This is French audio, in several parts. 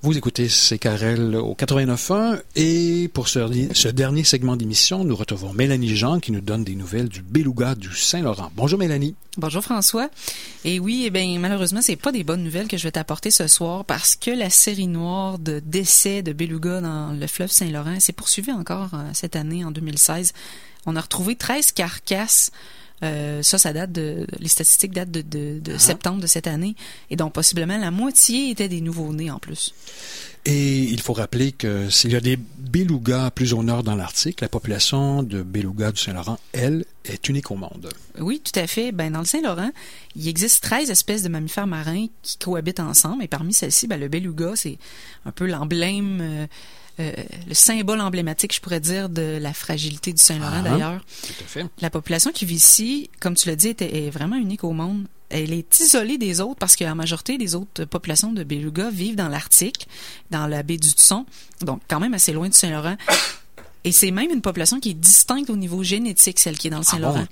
Vous écoutez CKRL au 89.1 et pour ce dernier segment d'émission, nous retrouvons Mélanie Jean qui nous donne des nouvelles du beluga du Saint-Laurent. Bonjour Mélanie. Bonjour François. Et oui, malheureusement, c'est pas des bonnes nouvelles que je vais t'apporter ce soir parce que la série noire de décès de belugas dans le fleuve Saint-Laurent s'est poursuivie encore cette année, en 2016. On a retrouvé 13 carcasses. Ça date les statistiques datent de septembre de cette année, et donc possiblement la moitié étaient des nouveau-nés en plus. Et il faut rappeler que s'il y a des belugas plus au nord dans l'Arctique, la population de belugas du Saint-Laurent, elle, est unique au monde. Oui, tout à fait. Dans le Saint-Laurent, il existe 13 espèces de mammifères marins qui cohabitent ensemble, et parmi celles-ci, le beluga, c'est un peu l'emblème... le symbole emblématique, je pourrais dire, de la fragilité du Saint-Laurent, d'ailleurs. Tout à fait. La population qui vit ici, comme tu l'as dit, est vraiment unique au monde. Elle est isolée des autres parce que la majorité des autres populations de belugas vivent dans l'Arctique, dans la baie du Hudson, donc quand même assez loin du Saint-Laurent. Et c'est même une population qui est distincte au niveau génétique, celle qui est dans le Saint-Laurent.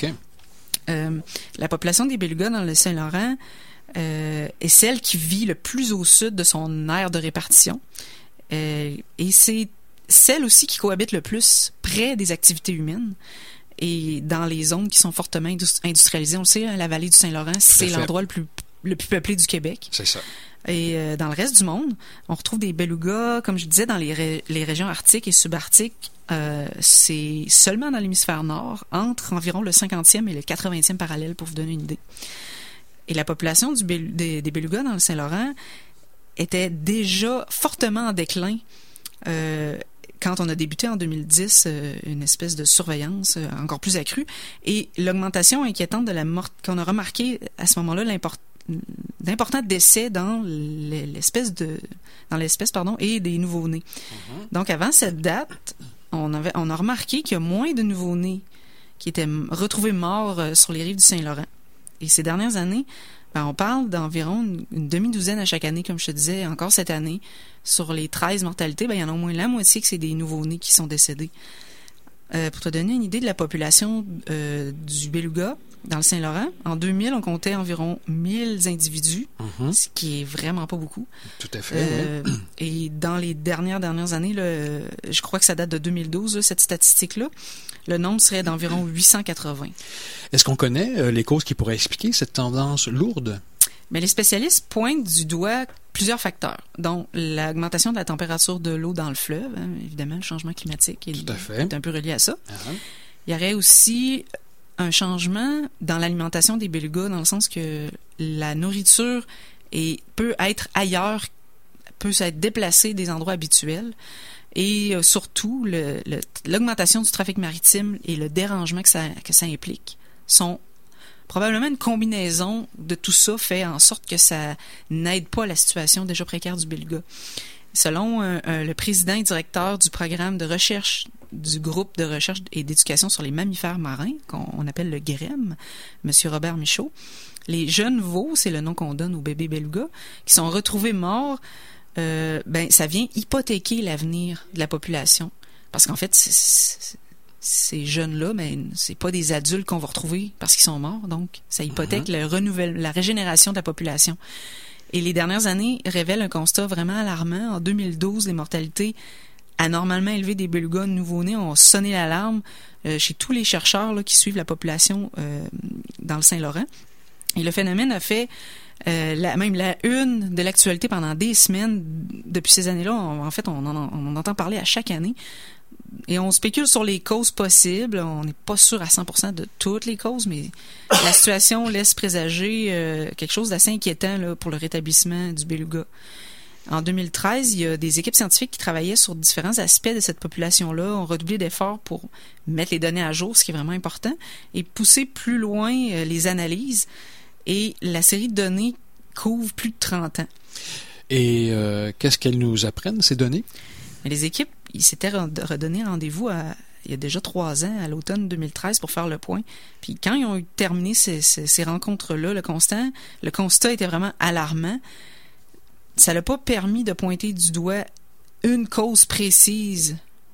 La population des belugas dans le Saint-Laurent est celle qui vit le plus au sud de son aire de répartition. Et c'est celle aussi qui cohabite le plus près des activités humaines et dans les zones qui sont fortement industrialisées. On le sait, la vallée du Saint-Laurent, c'est l'endroit le plus peuplé du Québec. C'est ça. Et dans le reste du monde, on retrouve des belugas, comme je disais, dans les régions arctiques et subarctiques. C'est seulement dans l'hémisphère nord, entre environ le 50e et le 80e parallèle, pour vous donner une idée. Et la population des belugas dans le Saint-Laurent était déjà fortement en déclin quand on a débuté en 2010 une espèce de surveillance encore plus accrue, et l'augmentation inquiétante de la mort qu'on a remarqué à ce moment-là, d'importants décès dans l'espèce et des nouveau-nés. Donc avant cette date, on a remarqué qu'il y a moins de nouveau-nés qui étaient retrouvés morts sur les rives du Saint-Laurent. Et ces dernières années, on parle d'environ une demi-douzaine à chaque année, comme je te disais, encore cette année. Sur les 13 mortalités, il y en a au moins la moitié que c'est des nouveau-nés qui sont décédés. Pour te donner une idée de la population du beluga dans le Saint-Laurent, en 2000, on comptait environ 1000 individus, ce qui est vraiment pas beaucoup. Tout à fait, oui. Et dans les dernières années, je crois que ça date de 2012, cette statistique-là, le nombre serait d'environ 880. Est-ce qu'on connaît les causes qui pourraient expliquer cette tendance lourde? Mais les spécialistes pointent du doigt plusieurs facteurs, dont l'augmentation de la température de l'eau dans le fleuve, évidemment, le changement climatique est un peu relié à ça. Il y aurait aussi un changement dans l'alimentation des belugas, dans le sens que la nourriture peut être ailleurs, peut être déplacée des endroits habituels. Et surtout, l'augmentation du trafic maritime et le dérangement que ça implique sont probablement une combinaison de tout ça fait en sorte que ça n'aide pas la situation déjà précaire du beluga. Selon le président et directeur du programme de recherche du groupe de recherche et d'éducation sur les mammifères marins, qu'on appelle le GREM, M. Robert Michaud, les jeunes veaux, c'est le nom qu'on donne aux bébés belugas, qui sont retrouvés morts, ça vient hypothéquer l'avenir de la population. Parce qu'en fait, ces jeunes-là, c'est pas des adultes qu'on va retrouver parce qu'ils sont morts, donc ça hypothèque la régénération de la population. Et les dernières années révèlent un constat vraiment alarmant. En 2012, les mortalités anormalement élevées des belugas nouveau-nés ont sonné l'alarme chez tous les chercheurs qui suivent la population dans le Saint-Laurent. Et le phénomène a fait même la une de l'actualité pendant des semaines. Depuis ces années-là, on en entend parler à chaque année. Et on spécule sur les causes possibles. On n'est pas sûr à 100% de toutes les causes, mais la situation laisse présager quelque chose d'assez inquiétant pour le rétablissement du beluga. En 2013, il y a des équipes scientifiques qui travaillaient sur différents aspects de cette population-là, ont redoublé d'efforts pour mettre les données à jour, ce qui est vraiment important, et pousser plus loin les analyses. Et la série de données couvre plus de 30 ans. Et qu'est-ce qu'elles nous apprennent, ces données? Mais les équipes, ils s'étaient redonné rendez-vous il y a déjà 3 ans, à l'automne 2013, pour faire le point. Puis quand ils ont terminé ces rencontres-là, le constat était vraiment alarmant. Ça n'a pas permis de pointer du doigt une cause précise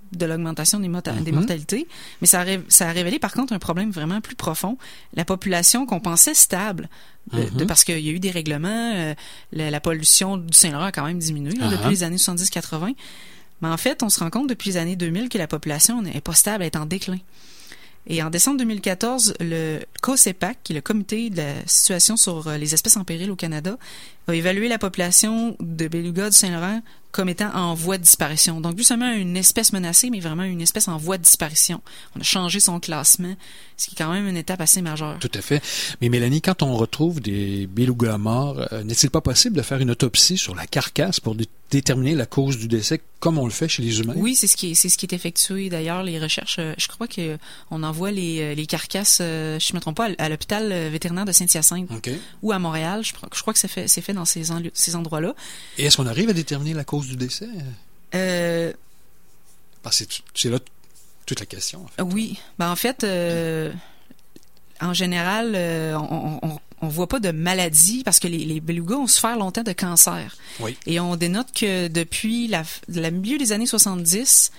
de l'augmentation des mortalités, mais ça a révélé par contre un problème vraiment plus profond. La population qu'on pensait stable, parce qu'il y a eu des règlements, la pollution du Saint-Laurent a quand même diminué depuis les années 70-80, mais en fait, on se rend compte depuis les années 2000 que la population n'est pas stable, elle est en déclin. Et en décembre 2014, le COSEPAC, qui est le Comité de la situation sur les espèces en péril au Canada, a évalué la population de belugas du Saint-Laurent comme étant en voie de disparition. Donc, plus seulement une espèce menacée, mais vraiment une espèce en voie de disparition. On a changé son classement, ce qui est quand même une étape assez majeure. Tout à fait. Mais Mélanie, quand on retrouve des belugas morts, n'est-il pas possible de faire une autopsie sur la carcasse pour déterminer la cause du décès comme on le fait chez les humains? Oui, c'est ce qui est effectué. D'ailleurs, les recherches, je crois qu'on envoie les carcasses, je ne me trompe pas, à l'hôpital vétérinaire de Saint-Hyacinthe ou à Montréal. Je crois que c'est fait dans ces endroits-là. Et est-ce qu'on arrive à déterminer la cause du décès? Parce que c'est là toute la question. En fait. Oui. En fait, en général, on voit pas de maladie parce que les belugas ont souffert longtemps de cancer. Oui. Et on dénote que depuis le milieu des années 70,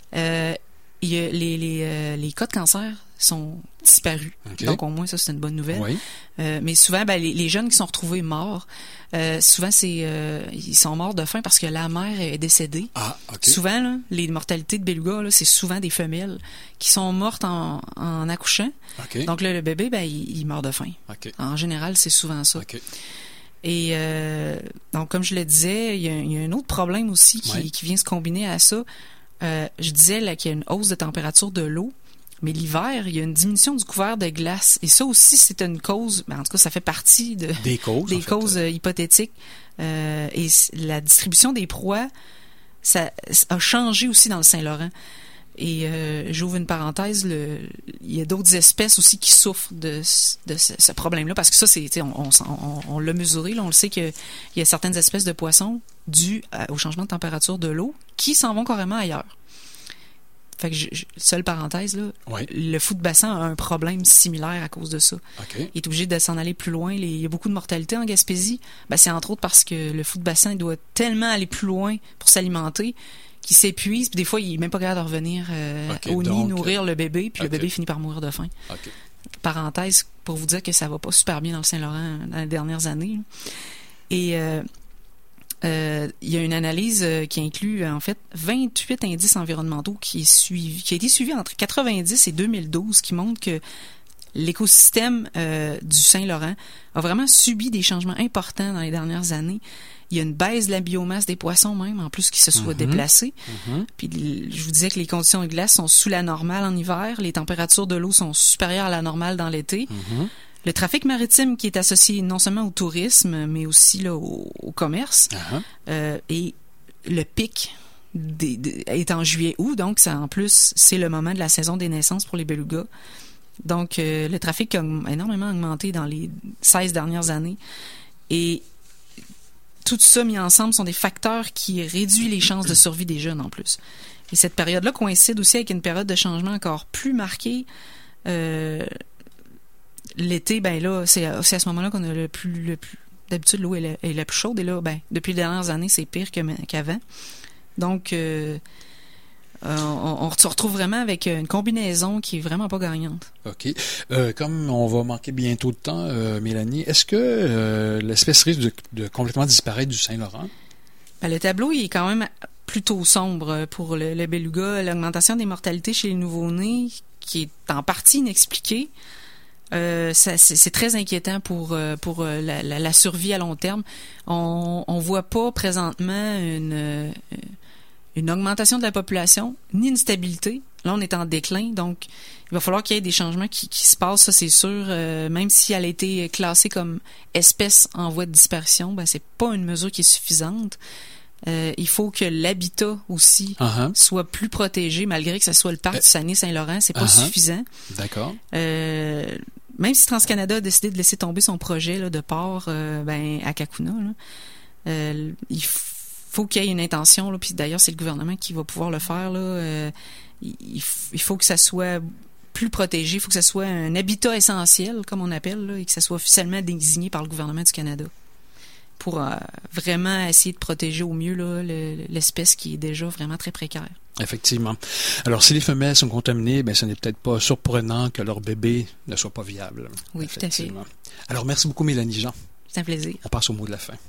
les cas de cancer sont disparus. Okay. Donc, au moins, ça, c'est une bonne nouvelle. Oui. Mais souvent, les jeunes qui sont retrouvés morts, souvent, ils sont morts de faim parce que la mère est décédée. Ah, OK. Souvent, là, les mortalités de belugas, là, c'est souvent des femelles qui sont mortes en accouchant. Okay. Donc, là, le bébé, il meurt de faim. Okay. En général, c'est souvent ça. Okay. Et donc, comme je le disais, il y a un autre problème aussi qui vient se combiner à ça. Je disais là, qu'il y a une hausse de température de l'eau. Mais l'hiver, il y a une diminution du couvert de glace. Et ça aussi, c'est une cause, en tout cas, ça fait partie des causes hypothétiques. Et la distribution des proies, ça a changé aussi dans le Saint-Laurent. Et j'ouvre une parenthèse, il y a d'autres espèces aussi qui souffrent de ce problème-là. Parce que ça, on l'a mesuré, là, on le sait qu'il y a certaines espèces de poissons dues au changement de température de l'eau qui s'en vont carrément ailleurs. Fait que, seule parenthèse, là, le fou de bassin a un problème similaire à cause de ça. Okay. Il est obligé de s'en aller plus loin. Il y a beaucoup de mortalité en Gaspésie. C'est entre autres parce que le fou de bassin doit tellement aller plus loin pour s'alimenter qu'il s'épuise. Puis des fois, il n'est même pas capable de revenir au nid, nourrir le bébé. Puis le bébé finit par mourir de faim. Okay. Parenthèse pour vous dire que ça va pas super bien dans le Saint-Laurent dans les dernières années. Et il y a une analyse qui inclut en fait 28 indices environnementaux qui a été suivi entre 90 et 2012 qui montre que l'écosystème du Saint-Laurent a vraiment subi des changements importants dans les dernières années. Il y a une baisse de la biomasse des poissons même, en plus qui se soit déplacés. Puis je vous disais que les conditions de glace sont sous la normale en hiver, les températures de l'eau sont supérieures à la normale dans l'été. Le trafic maritime qui est associé non seulement au tourisme, mais aussi là, au commerce. Et le pic est en juillet-août, donc ça, en plus, c'est le moment de la saison des naissances pour les belugas. Donc, le trafic a énormément augmenté dans les 16 dernières années. Et tout ça mis ensemble sont des facteurs qui réduisent les chances de survie des jeunes en plus. Et cette période-là coïncide aussi avec une période de changement encore plus marquée. L'été, là, c'est à ce moment-là qu'on a le plus d'habitude, l'eau est la plus chaude. Et là, depuis les dernières années, c'est pire qu'avant. Donc, on se retrouve vraiment avec une combinaison qui est vraiment pas gagnante. OK. Comme on va manquer bientôt de temps, Mélanie, est-ce que l'espèce risque de complètement disparaître du Saint-Laurent? Le tableau, il est quand même plutôt sombre pour le beluga. L'augmentation des mortalités chez les nouveau-nés, qui est en partie inexpliquée, c'est très inquiétant pour la survie à long terme. On voit pas présentement une augmentation de la population, ni une stabilité. Là, on est en déclin, donc il va falloir qu'il y ait des changements qui se passent, ça c'est sûr. Même si elle a été classée comme espèce en voie de disparition, c'est pas une mesure qui est suffisante. Il faut que l'habitat aussi soit plus protégé, malgré que ce soit le parc du Saguenay-Saint-Laurent, c'est pas suffisant. D'accord. Même si TransCanada a décidé de laisser tomber son projet là, de port à Kakuna, il faut qu'il y ait une intention, là, puis d'ailleurs c'est le gouvernement qui va pouvoir le faire. Là, il faut que ça soit plus protégé, il faut que ça soit un habitat essentiel, comme on appelle, là, et que ça soit officiellement désigné par le gouvernement du Canada pour vraiment essayer de protéger au mieux là, l'espèce qui est déjà vraiment très précaire. Effectivement. Alors, si les femelles sont contaminées, ce n'est peut-être pas surprenant que leur bébé ne soit pas viable. Oui, tout à fait. Alors, merci beaucoup, Mélanie Jean. C'est un plaisir. On passe au mot de la fin.